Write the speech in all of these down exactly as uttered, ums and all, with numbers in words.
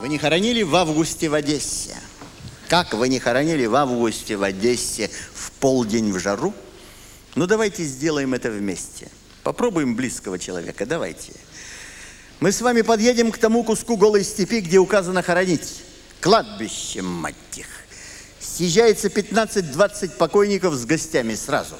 Вы не хоронили в августе в Одессе? Как вы не хоронили в августе в Одессе в полдень в жару? Ну, давайте сделаем это вместе. Попробуем близкого человека, давайте. Мы с вами подъедем к тому куску голой степи, где указано хоронить. Кладбище, мать их. Съезжается пятнадцать-двадцать покойников с гостями сразу.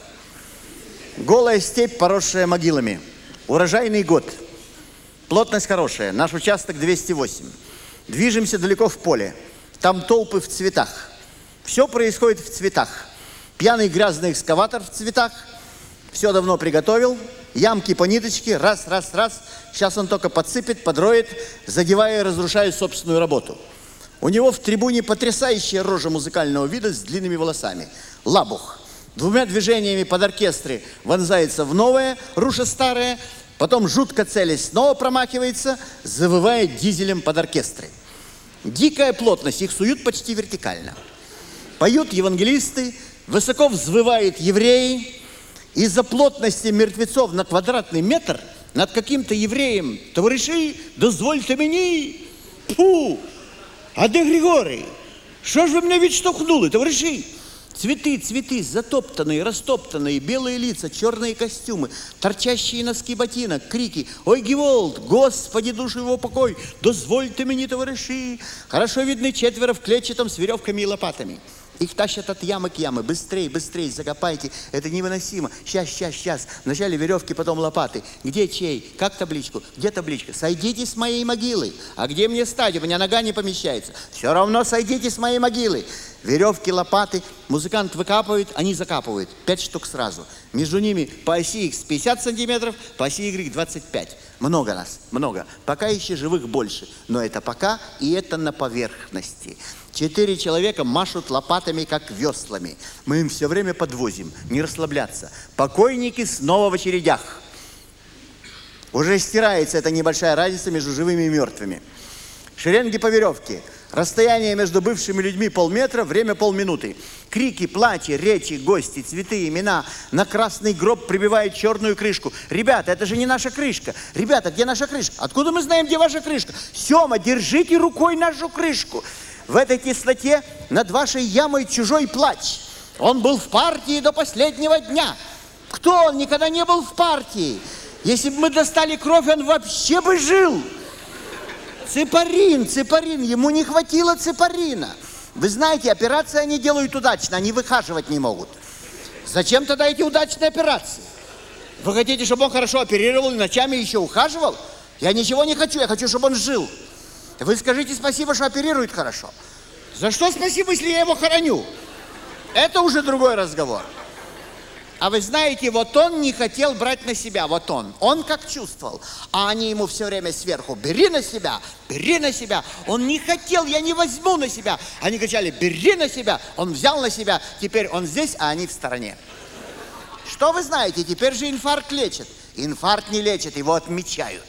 Голая степь, поросшая могилами. Урожайный год. Плотность хорошая. Наш участок двести восемь. Движемся далеко в поле. Там толпы в цветах. Все происходит в цветах. Пьяный грязный экскаватор в цветах. Все давно приготовил. Ямки по ниточке. Раз, раз, раз. Сейчас он только подсыпет, подроет, задевая и разрушая собственную работу. У него в трибуне потрясающая рожа музыкального вида с длинными волосами. Лабух. Двумя движениями под оркестре вонзается в новое, руша старое. Потом, жутко целясь, снова промахивается, завывая дизелем под оркестры. Дикая плотность, их суют почти вертикально. Поют евангелисты, высоко взвывают евреи. Из-за плотности мертвецов на квадратный метр над каким-то евреем: «Товарищи, дозвольте мені!» Фу! А де Григорий? Что ж вы меня ведь штовхнули, товарищи? Цветы, цветы, затоптанные, растоптанные, белые лица, черные костюмы, торчащие носки ботинок, крики: «Ой, Геволд, Господи, душу его покой, дозвольте мне, товарищи!» Хорошо видны четверо в клетчатом с веревками и лопатами. Их тащат от ямы к яме. Быстрей, быстрей, закопайте. Это невыносимо. Сейчас, сейчас, сейчас. Вначале веревки, потом лопаты. Где чей? Как табличку? Где табличка? Сойдите с моей могилы. А где мне стать? У меня нога не помещается. Все равно сойдите с моей могилы. Веревки, лопаты. Музыкант выкапывает, они закапывают. Пять штук сразу. Между ними по оси Х пятьдесят сантиметров, по оси Y двадцать пять. Много нас, много. Пока еще живых больше. Но это пока, и это на поверхности. Четыре человека машут лопатами, как веслами. Мы им все время подвозим, не расслабляться. Покойники снова в очередях. Уже стирается эта небольшая разница между живыми и мертвыми. Шеренги по веревке. Расстояние между бывшими людьми полметра, время полминуты. Крики, плачи, речи, гости, цветы, имена. На красный гроб прибивают черную крышку. Ребята, это же не наша крышка. Ребята, где наша крышка? Откуда мы знаем, где ваша крышка? Сема, держите рукой нашу крышку. В этой кислоте над вашей ямой чужой плач. Он был в партии до последнего дня. Кто он? Никогда не был в партии. Если бы мы достали кровь, он вообще бы жил. Ципарин, ципарин, ему не хватило ципарина. Вы знаете, операции они делают удачно, они выхаживать не могут. Зачем тогда эти удачные операции? Вы хотите, чтобы он хорошо оперировал и ночами еще ухаживал? Я ничего не хочу, я хочу, чтобы он жил. Вы скажите спасибо, что оперирует хорошо. За что спасибо, если я его хороню? Это уже другой разговор. А вы знаете, вот он не хотел брать на себя, вот он. Он как чувствовал. А они ему все время сверху: бери на себя, бери на себя. Он не хотел, я не возьму на себя. Они кричали: бери на себя. Он взял на себя, теперь он здесь, а они в стороне. Что вы знаете, теперь же инфаркт лечат. Инфаркт не лечат, его отмечают.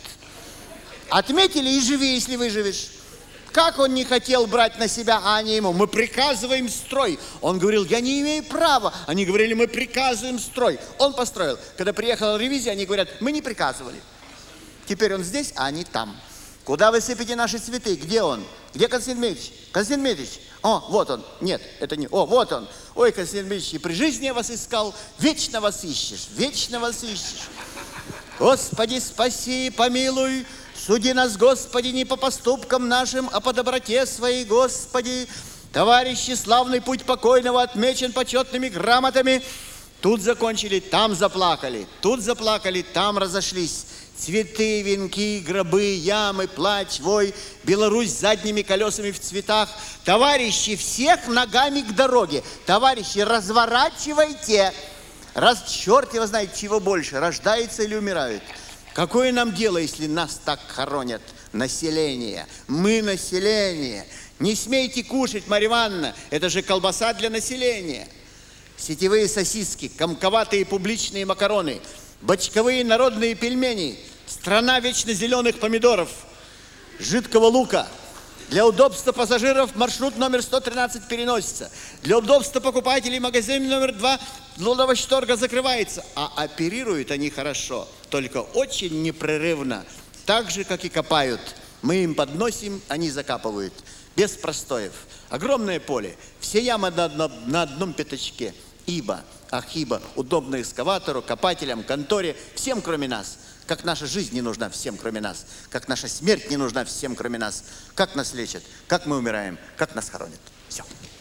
Отметили и живи, если выживешь. Как он не хотел брать на себя, а они ему: мы приказываем строй. Он говорил: я не имею права. Они говорили: мы приказываем строй. Он построил. Когда приехала ревизия, они говорят: мы не приказывали. Теперь он здесь, а они там. Куда вы сыпете наши цветы? Где он? Где Константин Дмитриевич? Константин Дмитриевич. О, вот он. Нет, это не. О, вот он. Ой, Константин Дмитриевич, и при жизни я вас искал. Вечно вас ищешь, вечно вас ищешь. Господи, спаси, помилуй. Суди нас, Господи, не по поступкам нашим, а по доброте своей, Господи. Товарищи, славный путь покойного отмечен почетными грамотами. Тут закончили, там заплакали, тут заплакали, там разошлись. Цветы, венки, гробы, ямы, плач, вой. Беларусь задними колесами в цветах. Товарищи, всех ногами к дороге. Товарищи, разворачивайте. Раз черт его знает, чего больше, рождается или умирают. Какое нам дело, если нас так хоронят? Население. Мы население. Не смейте кушать, Марья Ивановна, это же колбаса для населения. Сетевые сосиски, комковатые публичные макароны, бочковые народные пельмени, страна вечно зеленых помидоров, жидкого лука. Для удобства пассажиров маршрут номер сто тринадцать переносится. Для удобства покупателей магазин номер два Лодовощторга закрывается. А оперируют они хорошо, только очень непрерывно. Так же, как и копают. Мы им подносим, они закапывают. Без простоев. Огромное поле. Все ямы на одном, на одном пятачке. Ибо, ах, ибо, удобно экскаватору, копателям, конторе, всем, кроме нас. Как наша жизнь не нужна всем, кроме нас. Как наша смерть не нужна всем, кроме нас. Как нас лечат, как мы умираем, как нас хоронят. Все.